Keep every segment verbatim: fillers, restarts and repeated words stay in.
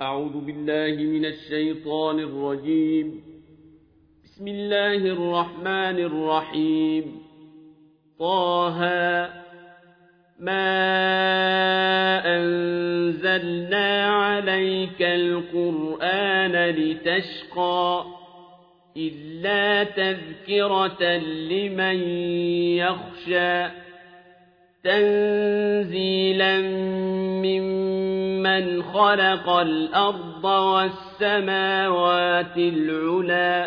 أعوذ بالله من الشيطان الرجيم. بسم الله الرحمن الرحيم. طه ما أنزلنا عليك القرآن لتشقى إلا تذكرة لمن يخشى تنزيلا ممن خلق الأرض والسماوات العلى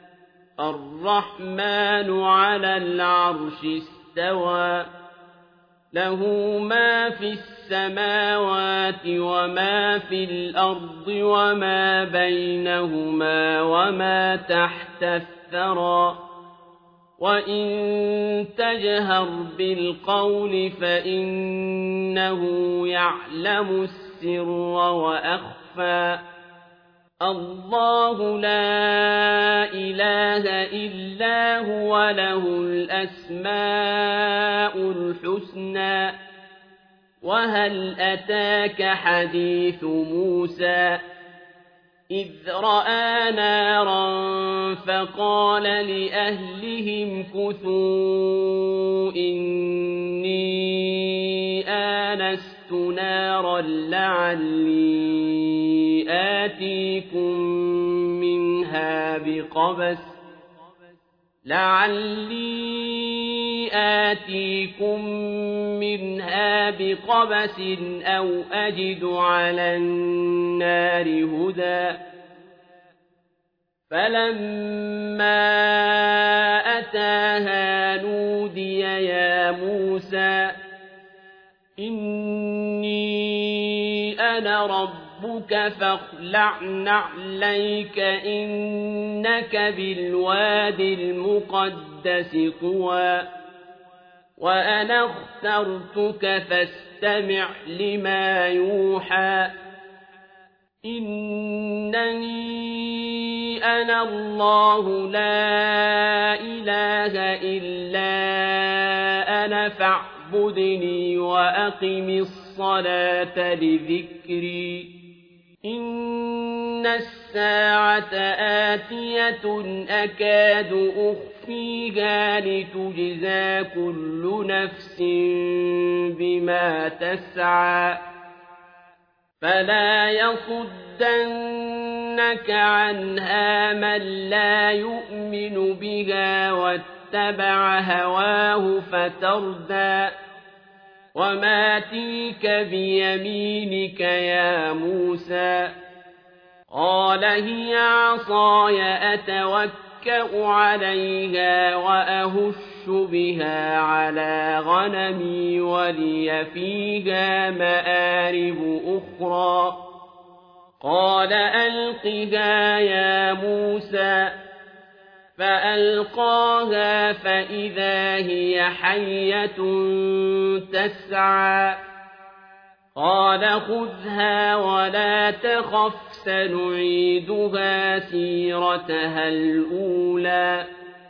الرحمن على العرش استوى له ما في السماوات وما في الأرض وما بينهما وما تحت الثرى وإن تجهر بالقول فإنه يعلم السر وأخفى الله لا إله إلا هو له الأسماء الحسنى وهل أتاك حديث موسى إذ رأى نارا فقال لأهلهم كثوا إني آنست نارا لعلي آتيكم منها بقبس لعلي آتيكم منها بقبس أو أجد على النار هدى فلما أتاها نودي يا موسى إني أنا ربك فاخلع نعليك إنك بالواد المقدس طوى وأنا اخترتك فاستمع لما يوحى إنني أنا الله لا إله إلا أنا فاعبدني وأقم الصلاة لذكري إن الساعة آتية أكاد أخفيها لتجزى كل نفس بما تسعى فلا يصدنك عنها من لا يؤمن بها واتبع هواه فتردى وما تلك بيمينك يا موسى قال هي عصاي أتوكأ عليها وأهش بها على غنمي ولي فيها مآرب أخرى قال ألقها يا موسى فألقاها فإذا هي حية تسعى قال خذها ولا تخف سنعيدها سيرتها الأولى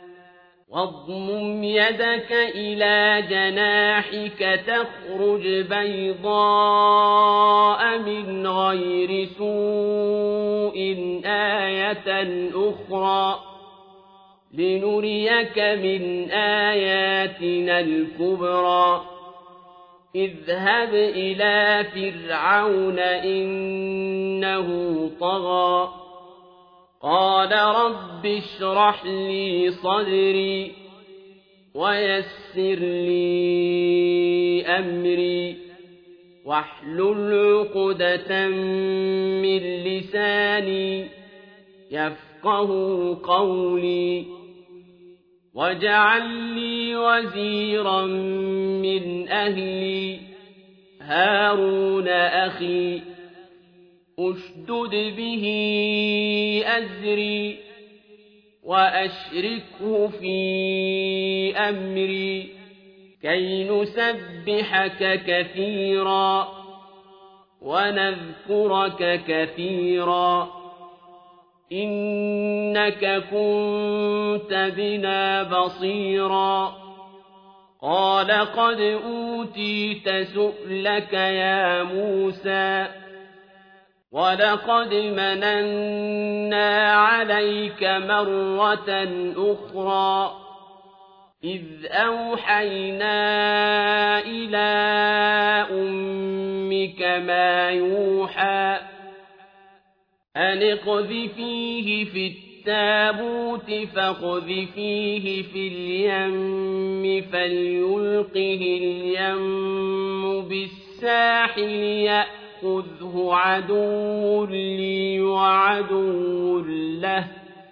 واضمم يدك إلى جناحك تخرج بيضاء من غير سوء آية أخرى لنريك من آياتنا الكبرى اذهب إلى فرعون إنه طغى قال رب اشرح لي صدري ويسر لي أمري واحلل عقدة من لساني يفقه قولي واجعل لي وزيرا من أهلي هارون أخي أشدد به أزري وأشركه في أمري كي نسبحك كثيرا ونذكرك كثيرا إنك كنت بنا بصيرا قال قد أوتيت سؤلك يا موسى وَلَقَدْ مَنَنَّا عَلَيْكَ مَرَّةً أُخْرَىٰ إِذْ أَوْحَيْنَا إِلَىٰ أُمِّكَ مَا يُوحَىٰ أَنِ اقْذِفِيهِ فِي التَّابُوتِ فَاقْذِفِيهِ فِي الْيَمِّ فَلْيُلْقِهِ الْيَمُّ بِالسَّاحِلِ يَأْخُذْهُ عَدُوٌّ لِّي وَعَدُوٌّ لَّهُ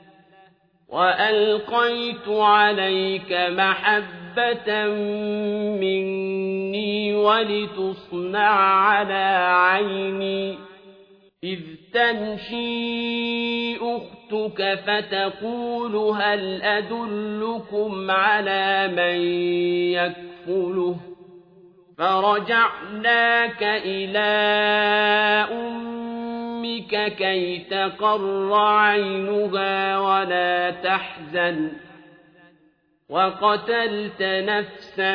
وَأَلْقَيْتُ عَلَيْكَ مَحَبَّةً مِّنِّي وَلِتُصْنَعَ عَلَىٰ عَيْنِي إِذْ تَمْشِي أُخْتُكَ فَتَقُولُ هَلْ أَدُلُّكُمْ عَلَىٰ مَن يَكْفُلُهُ فَرَجَعْنَاكَ إِلَىٰ أُمِّكَ كَيْ تَقَرَّ عَيْنُهَا وَلَا تَحْزَنَ وَقَتَلْتَ نَفْسًا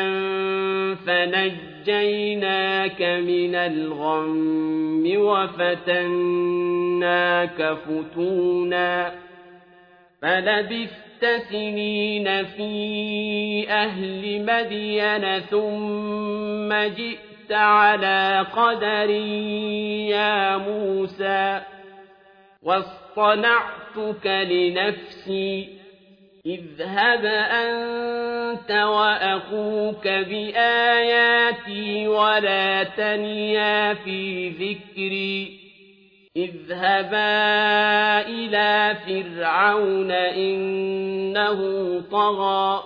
فَنَجَّيْنَاكَ مِنَ الْغَمِّ وَفَتَنَّاكَ فُتُونًا فَلَبِثْتَ سِنِينَ فِي أَهْلِ مَدْيَنَ ثُمَّ جِئْتَ عَلَىٰ قَدَرٍ يَا مُوسَىٰ وَاصْطَنَعْتُكَ لِنَفْسِي اذْهَبْ أَنتَ وَأَخُوكَ بِآيَاتِي وَلَا تَنِيَا فِي ذِكْرِي اذْهَبَا إِلَىٰ فِرْعَوْنَ إِنَّهُ طَغَىٰ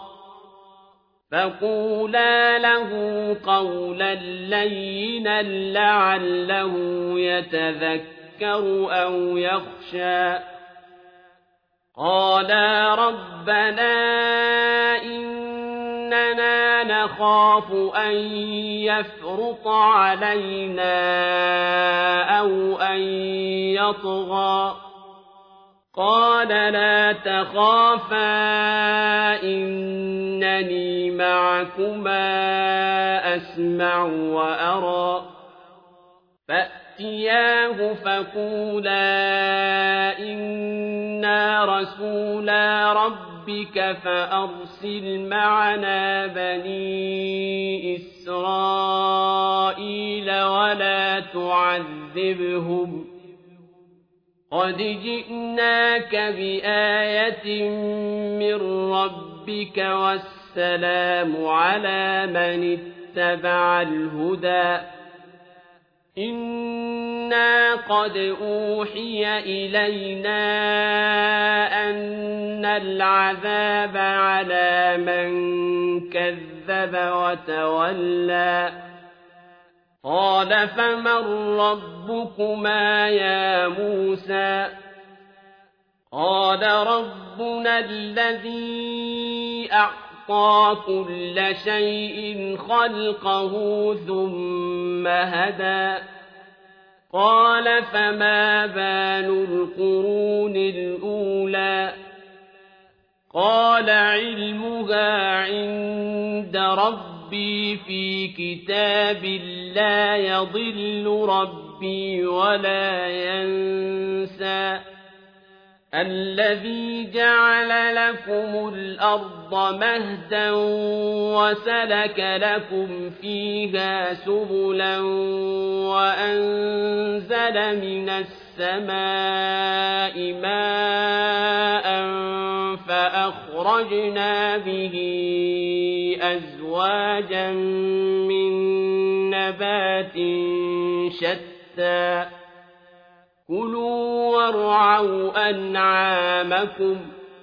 فَقُولَا لَهُ قَوْلًا لَّيِّنًا لَّعَلَّهُ يَتَذَكَّرُ أَوْ يَخْشَىٰ قَالَا رَبَّنَا إِنَّنَا نَخَافُ أَن يَفْرُطَ عَلَيْنَا أَوْ أَن يَطْغَىٰ قَالَ لَا تَخَافَا إِنَّنِي مَعَكُمَا أَسْمَعُ وَأَرَىٰ فَأْتِيَاهُ فَقُولَا إِنَّا رَسُولَا رَبِّكَ فَأَرْسِلْ مَعَنَا بَنِي إِسْرَائِيلَ وَلَا تُعَذِّبْهُمْ قَدْ جِئْنَاكَ بِآيَةٍ مِّن رَّبِّكَ وَالسَّلَامُ عَلَىٰ مَنِ اتَّبَعَ الْهُدَىٰ إِنَّا قَدْ أُوحِيَ إِلَيْنَا أَنَّ الْعَذَابَ عَلَىٰ مَن كَذَّبَ وَتَوَلَّىٰ قَالَ فَمَن رَّبُّكُمَا يَا مُوسَىٰ قَالَ رَبُّنَا الَّذِي أَعْطَىٰ كُلَّ شَيْءٍ خَلْقَهُ ثُمَّ هَدَىٰ قَالَ فَمَا بَالُ الْقُرُونِ الْأُولَىٰ قَالَ عِلْمُهَا عِندَ رَبِّي فِي كِتَابٍ لَّا يَضِلُّ رَبِّي وَلَا يَنسَى الَّذِي جَعَلَ لَكُمُ الْأَرْضَ مَهْدًا وَسَلَكَ لَكُمْ فِيهَا سُبُلًا وَأَنزَلَ مِنَ السَّمَاءِ مَاءً فَأَخْرَجْنَا بِهِ أَزْوَاجًا مِّن نَّبَاتٍ شَتَّىٰ كُلُوا وَارْعَوْا أَنْعَامَكُمْ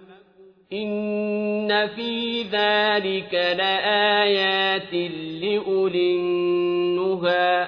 إِنَّ فِي ذَٰلِكَ لَآيَاتٍ لِّأُولِي النُّهَىٰ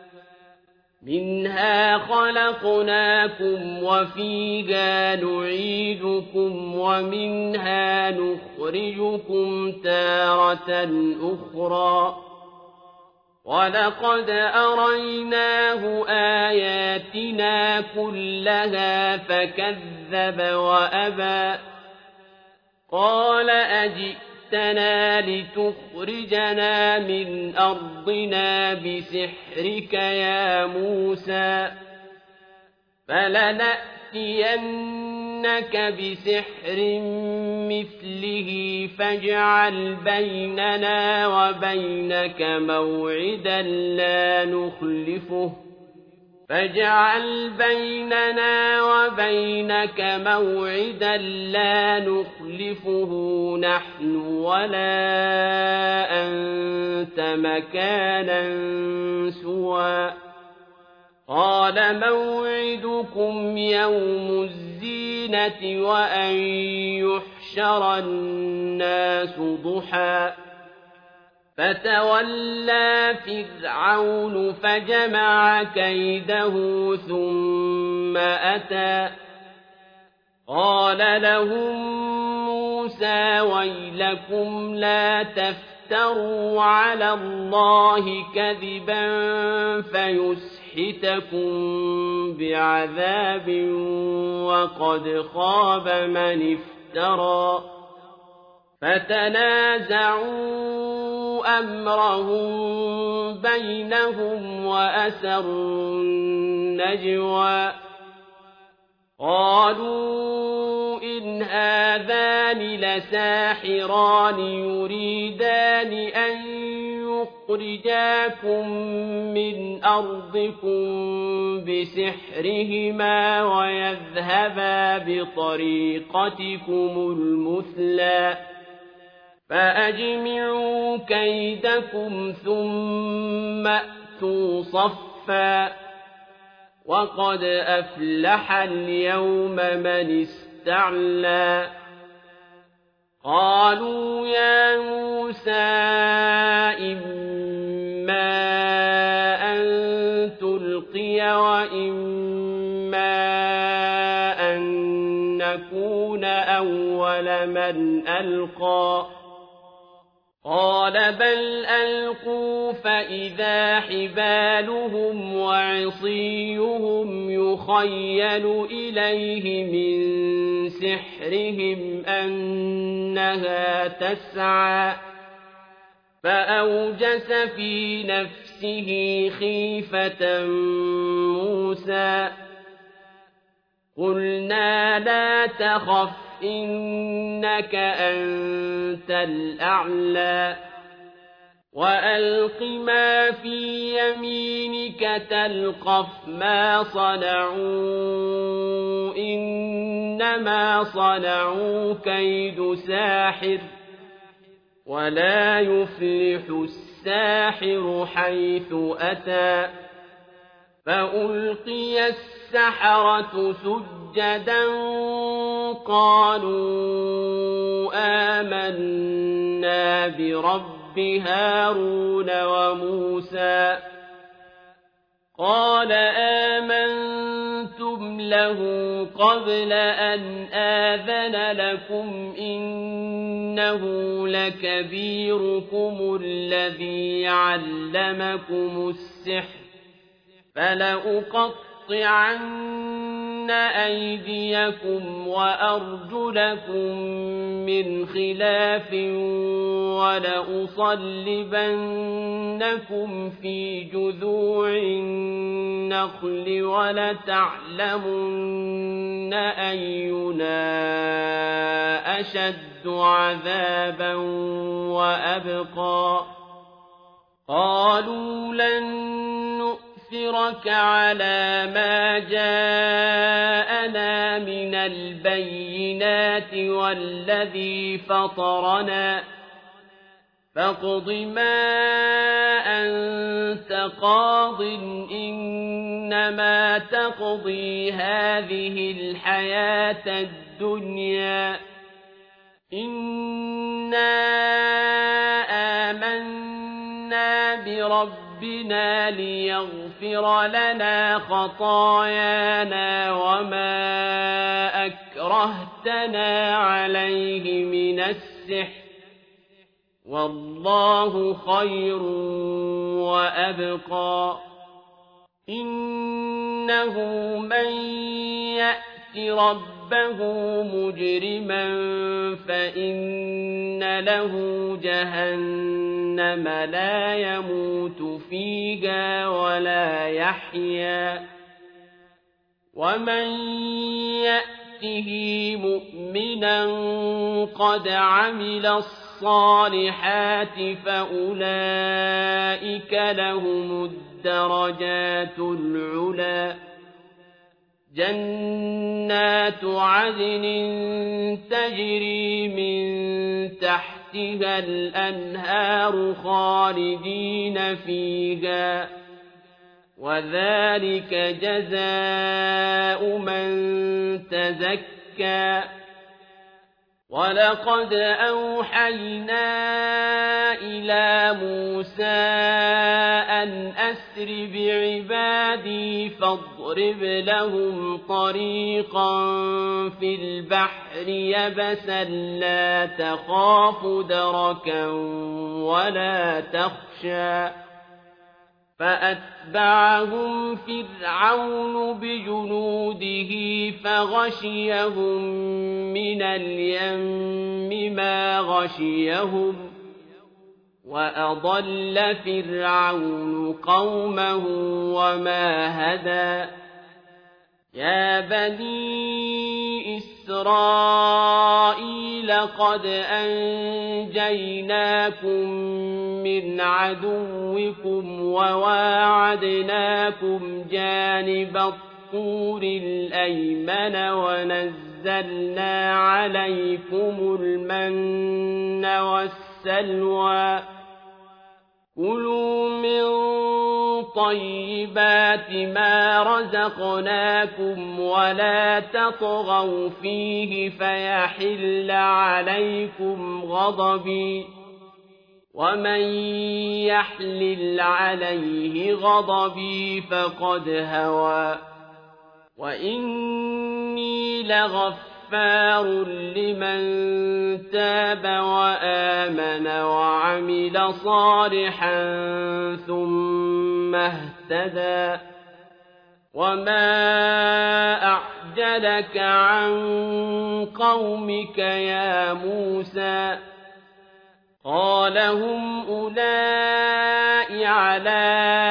مِنْهَا خَلَقْنَاكُمْ وَفِيهَا نُعِيدُكُمْ وَمِنْهَا نُخْرِجُكُمْ تَارَةً أُخْرَىٰ وَلَقَدْ أَرَيْنَاهُ آيَاتِنَا كُلَّهَا فَكَذَّبَ وَأَبَىٰ قَالَ أَجِئْتَنَا لِتُخْرِجَنَا مِنْ أَرْضِنَا بِسِحْرِكَ يَا مُوسَىٰ فلنأتينك بسحر مثله فاجعل بيننا وبينك موعدا لا نخلفه فاجعل بيننا وبينك موعدا لا نخلفه نحن ولا أنت مكانا سوى قال موعدكم يوم الزينة وأن يحشر الناس ضحى فتولى فرعون فجمع كيده ثم أتى قال لهم موسى ويلكم لا تفتروا على الله كذبا فيسحتكم بعذاب وقد خاب من افترى فتنازعوا أمرهم بينهم وأسروا النجوى قالوا إن هذان لساحران يريدان أن يخرجاكم من أرضكم بسحرهما ويذهبا بطريقتكم المثلى فأجمعوا كيدكم ثم أتوا صفا وقد أفلح اليوم من استعلى قالوا يا موسى إما أن تلقي وإما أن نكون أول من ألقى قال بل ألقوا فإذا حبالهم وعصيهم يخيل إليه من سحرهم أنها تسعى فأوجس في نفسه خيفة موسى قلنا لا تخف إنك أنت الأعلى وألق ما في يمينك تلقف ما صنعوا إنما صنعوا كيد ساحر ولا يفلح الساحر حيث أتى فألقي السحرة سجدا قالوا آمنا برب هارون وموسى قال آمنتم له قبل أن آذن لكم إنه لكبيركم الذي علمكم السحر فلأقطعن أيديكم وأرجلكم من خلاف ولأصلبنكم في جذوع النخل ولتعلمن أينا أشد عذابا وأبقى قالوا لن نؤثرك على ما جاءنا من البينات والذي فطرنا فاقض ما أنت قاض إنما تقضي هذه الحياة الدنيا إنا آمنا بربنا ليغفر لنا خطايانا وما أكرهتنا عليه من السحر والله خير وأبقى إنه من يأت ربه مجرما فإن له جهنم لا يموت فيها ولا يحيا ومن يأته مؤمنا قد عمل الصالحات فأولئك لهم الدرجات العلى جنات عدن تجري من تحتها الأنهار خالدين فيها وذلك جزاء من تزكى ولقد أوحينا إلى موسى أن أسر بعبادي فاضرب لهم طريقا في البحر يبسا لا تخاف دركا ولا تخشى فأتبعهم فرعون بجنوده فغشيهم من اليم ما غشيهم وأضل فرعون قومه وما هدى يا بني إسرائيل قد أنجيناكم من عدوكم وواعدناكم جانب الطور الأيمن ونزلنا عليكم المن والسلوى كلوا من طيبات ما رزقناكم ولا تطغوا فيه فيحل عليكم غضبي ومن يحلل عليه غضبي فقد هوى وإني لغفار لمن تاب وآمن وعمل صالحا ثم اهتدى وما أعجلك عن قومك يا موسى قال هم أولئك على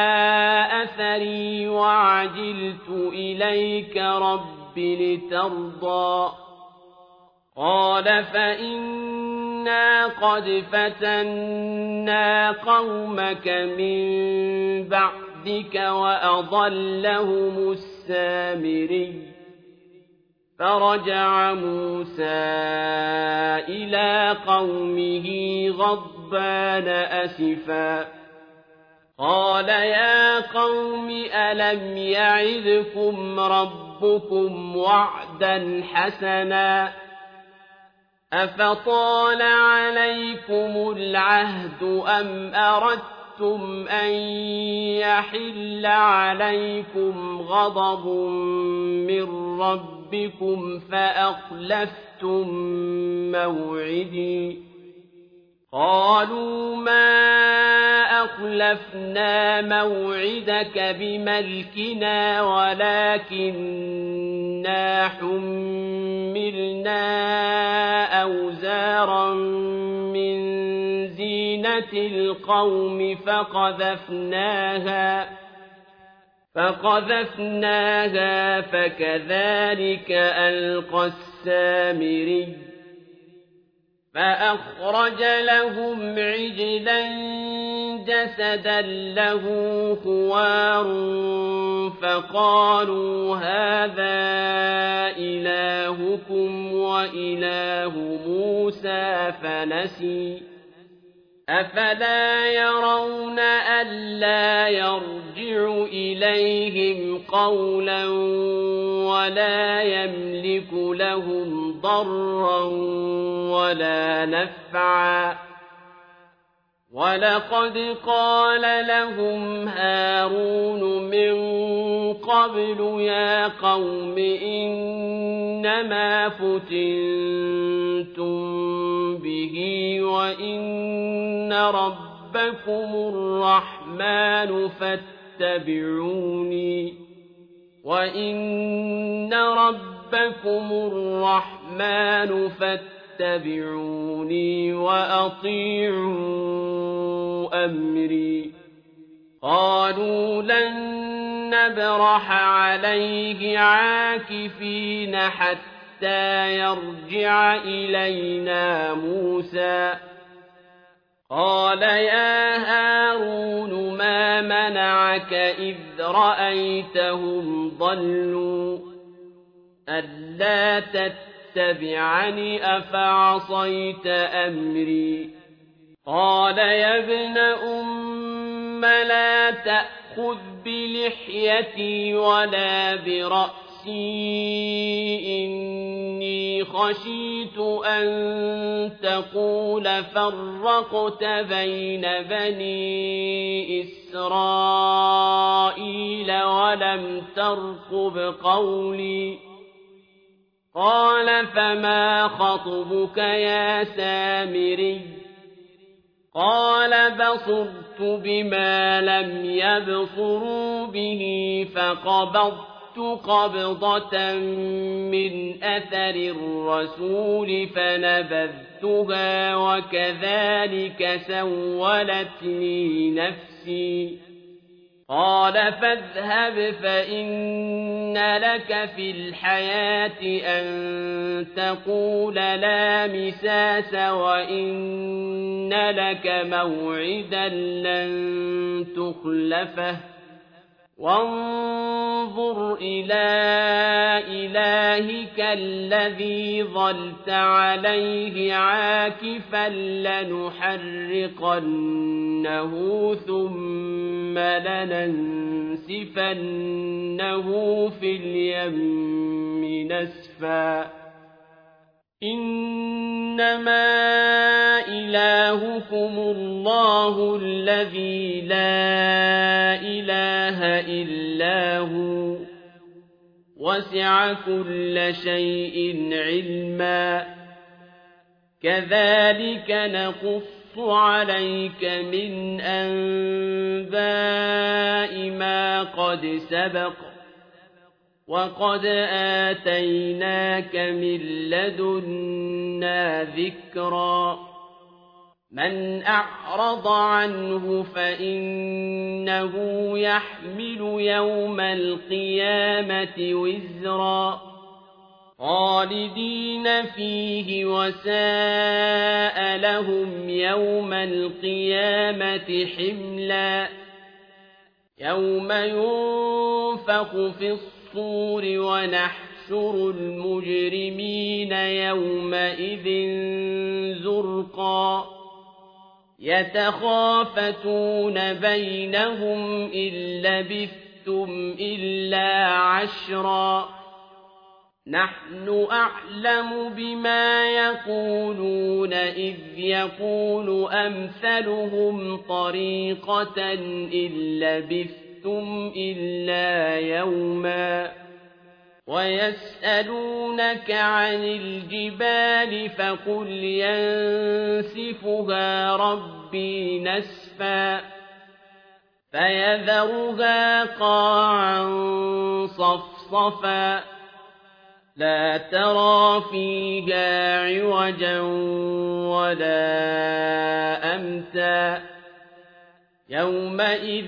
أثري وعجلت إليك رب لترضى قال فإنا قد فتنا قومك من بعدك وأضلهم السامري فرجع موسى إلى قومه غضبان أسفا قال يا قوم ألم يعظكم ربكم وعدا حسنا أفطال عليكم العهد أم أردتم أن يحل عليكم غضب من ربكم فأخلفتم موعدي قالوا ما أخلفنا موعدك بملكنا ولكننا حملنا أوزارا من زينة القوم فقذفناها فقذفناها فكذلك ألقى السامري فأخرج لهم عجلا جسدا له خوار فقالوا هذا إلهكم وإله موسى فنسي أفلا يرون ألا يرجع إليهم قولا ولا يملك لهم ضرا ولا نفعا ولقد قال لهم هارون من قبل يا قوم إنما فتنتم به وإن ربكم الرحمن فاتبعوني وإن ربكم الرحمن فاتبعوني وأطيعوا أمري قالوا لن نبرح عليه عاكفين حتى يرجع إلينا موسى قال يا هارون ما منعك إذ رأيتهم ضلوا ألا تتبعني أفعصيت أمري قال يا ابن أم لا تأخذ بلحيتي ولا برأسي إني خشيت أن تقول فرقت بين بني إسرائيل ولم ترقب قولي قال فما خطبك يا سامري قال بصرت بما لم يبصروا به فقبضت قبضة من أثر الرسول فنبذتها وكذلك سولت لي نفسي قال فاذهب فإن لك في الحياة أن تقول لا مساس وإن لك موعدا لن تخلفه وانظر إلى إلهك الذي ظلت عليه عاكفا لنحرقنه ثم لننسفنه في اليم نسفا إنما إلهكم الله الذي لا إله إلا هو وسع كل شيء علما كذلك نقص عليك من أنباء ما قد سبق وقد آتيناك من لدنا ذكرا من أعرض عنه فإنه يحمل يوم القيامة وزرا خالدين فيه وساء لهم يوم القيامة حملا يوم ينفخ في الصور ونحشر المجرمين يومئذ زرقا يتخافتون بينهم إن لبثتم إلا عشرا نحن أعلم بما يقولون إذ يقول أمثلهم طريقة إن لبثتم إلا يوما ويسألونك عن الجبال فقل ينسفها ربي نسفا فيذرها قاعا صفصفا لا ترى فيها عوجا ولا أمتا يومئذ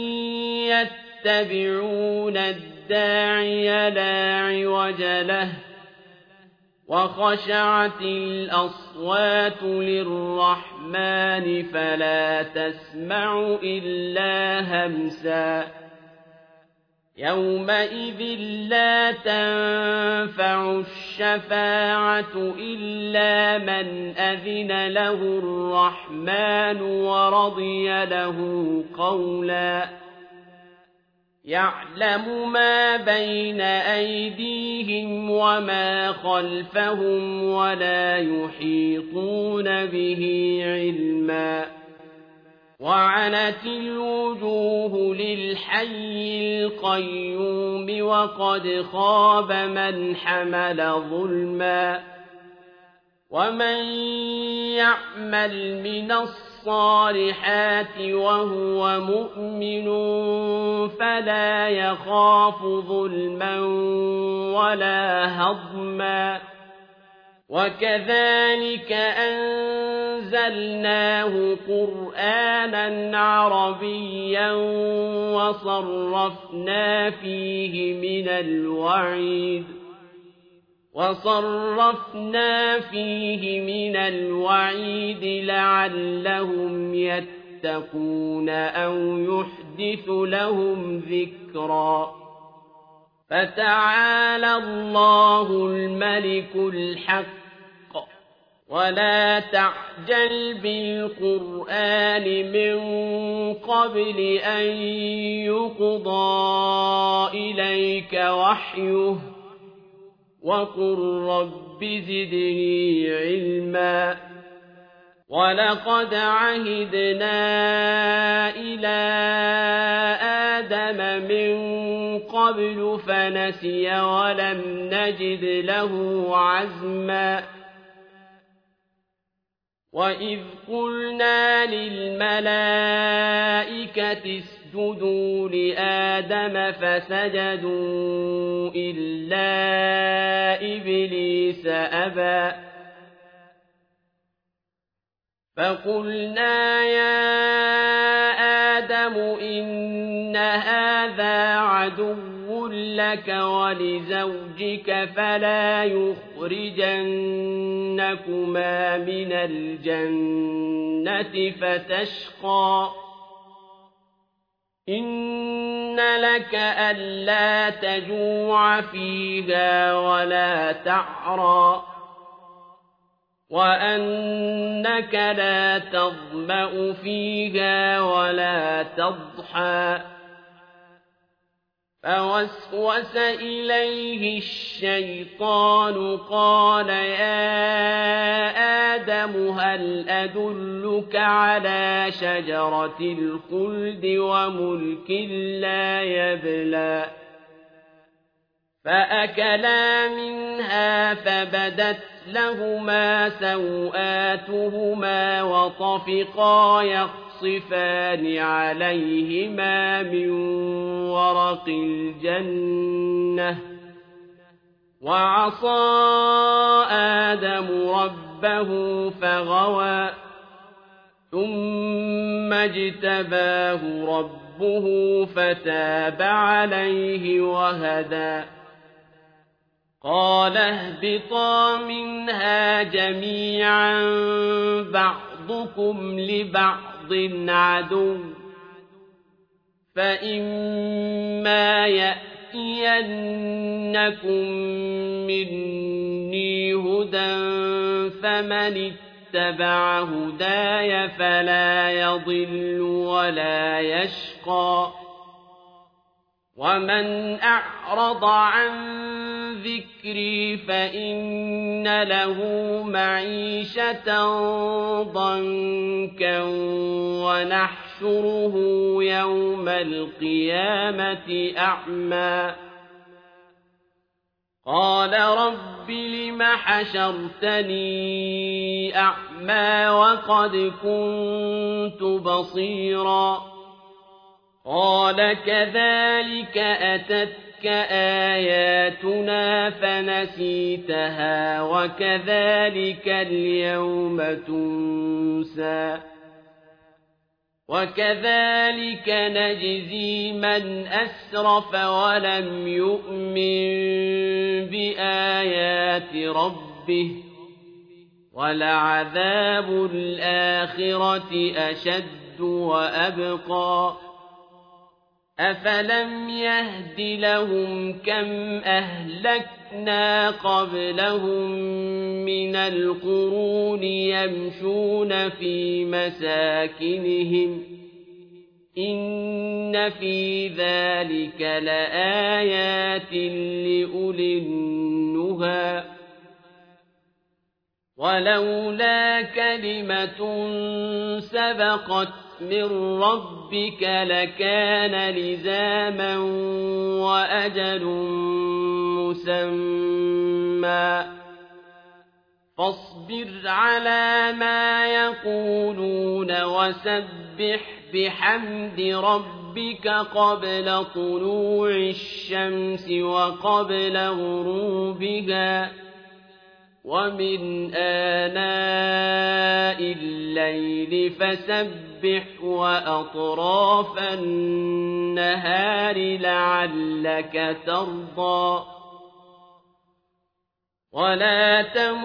يتبعون الداعي لا عوج له وخشعت الأصوات للرحمن فلا تسمع إلا همسا يومئذ لا تنفع الشفاعة إلا من أذن له الرحمن ورضي له قولا يعلم ما بين أيديهم وما خلفهم ولا يحيطون به علما وعنت الوجوه للحي القيوم وقد خاب من حمل ظلما ومن يعمل من الصالحات وهو مؤمن فلا يخاف ظلما ولا هضما وكذلك أنزلناه قرآنا عربيا وصرفنا فيه من الوعيد وصرفنا فيه من الوعيد لعلهم يتقون أو يحدث لهم ذكرا فتعالى الله الملك الحق ولا تعجل بالقرآن من قبل أن يقضى إليك وحيه وقل رب زدني علما ولقد عهدنا إلى آدم من قبل فنسي ولم نجد له عزما وإذ قلنا للملائكة اسجدوا لآدم فسجدوا إلا إبليس أبى فقلنا يا آدم إن هذا عدو لك ولزوجك فلا يخرجنكما من الجنة فتشقى إن لك ألا تجوع فيها ولا تعرى وأنك لا تظمأ فيها ولا تضحى فوسوس إليه الشيطان قال يا آدم هل أدلك على شجرة الخلد وملك لا يبلى فأكلا منها فبدت لهما سوآتهما وطفقا يخصفان عليهما من ورق الجنة وعصى آدم ربه فغوى ثم اجتباه ربه فتاب عليه وهدى قال اهبطا منها جميعا بعضكم لبعض عدو فإما يأتينكم مني هدى فمن اتبع هداي فلا يضل ولا يشقى ومن أعرض عن ذكري فإن له معيشة ضنكا ونحشره يوم القيامة أعمى قال رب لم حشرتني أعمى وقد كنت بصيرا قال كذلك أتتك آياتنا فنسيتها وكذلك اليوم تنسى وكذلك نجزي من أسرف ولم يؤمن بآيات ربه ولعذاب الآخرة أشد وأبقى أفلم يهد لهم كم أهلكنا قبلهم من القرون يمشون في مساكنهم إن في ذلك لآيات لأولي النهى ولولا كلمة سبقت من ربك لكان لزاما وأجل مسمى فاصبر على ما يقولون وسبح بحمد ربك قبل طلوع الشمس وقبل غروبها ومن آناء الليل فسبح وأطراف النهار لعلك ترضى ولا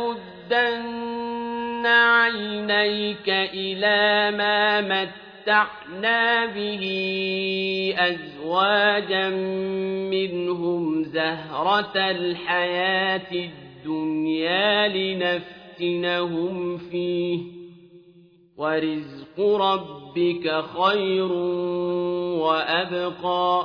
تمدن عينيك إلى ما متعنا به أزواجا منهم زهرة الحياة الدنيا لنفتنهم فيه ورزق ربك خير وأبقى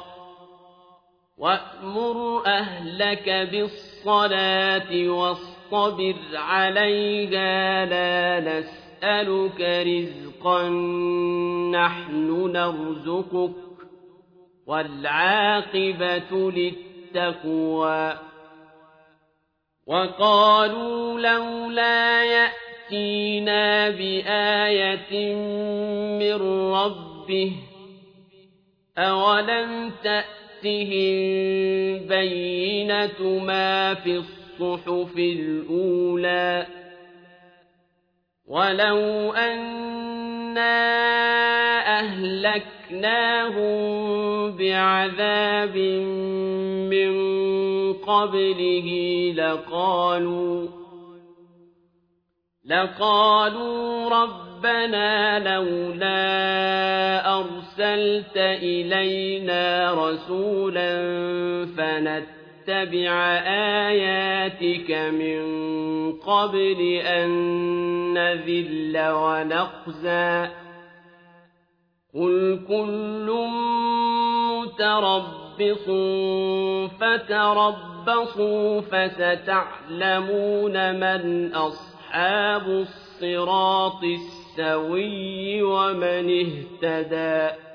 وأمر أهلك بالصلاة واصطبر عليها لا نسألك رزقا نحن نرزقك والعاقبة للتقوى وقالوا لولا يأتينا بآية من ربه أولم تأتهم بينة ما في الصحف الأولى ولو أنا أهلكناهم بعذاب من قبله لقالوا لقالوا ربنا لولا أرسلت إلينا رسولا فنتبع آياتك من قبل أن نذل ونخزى قل كل متربص فتربصوا فستعلمون من أصحاب الصراط السوي ومن اهتدى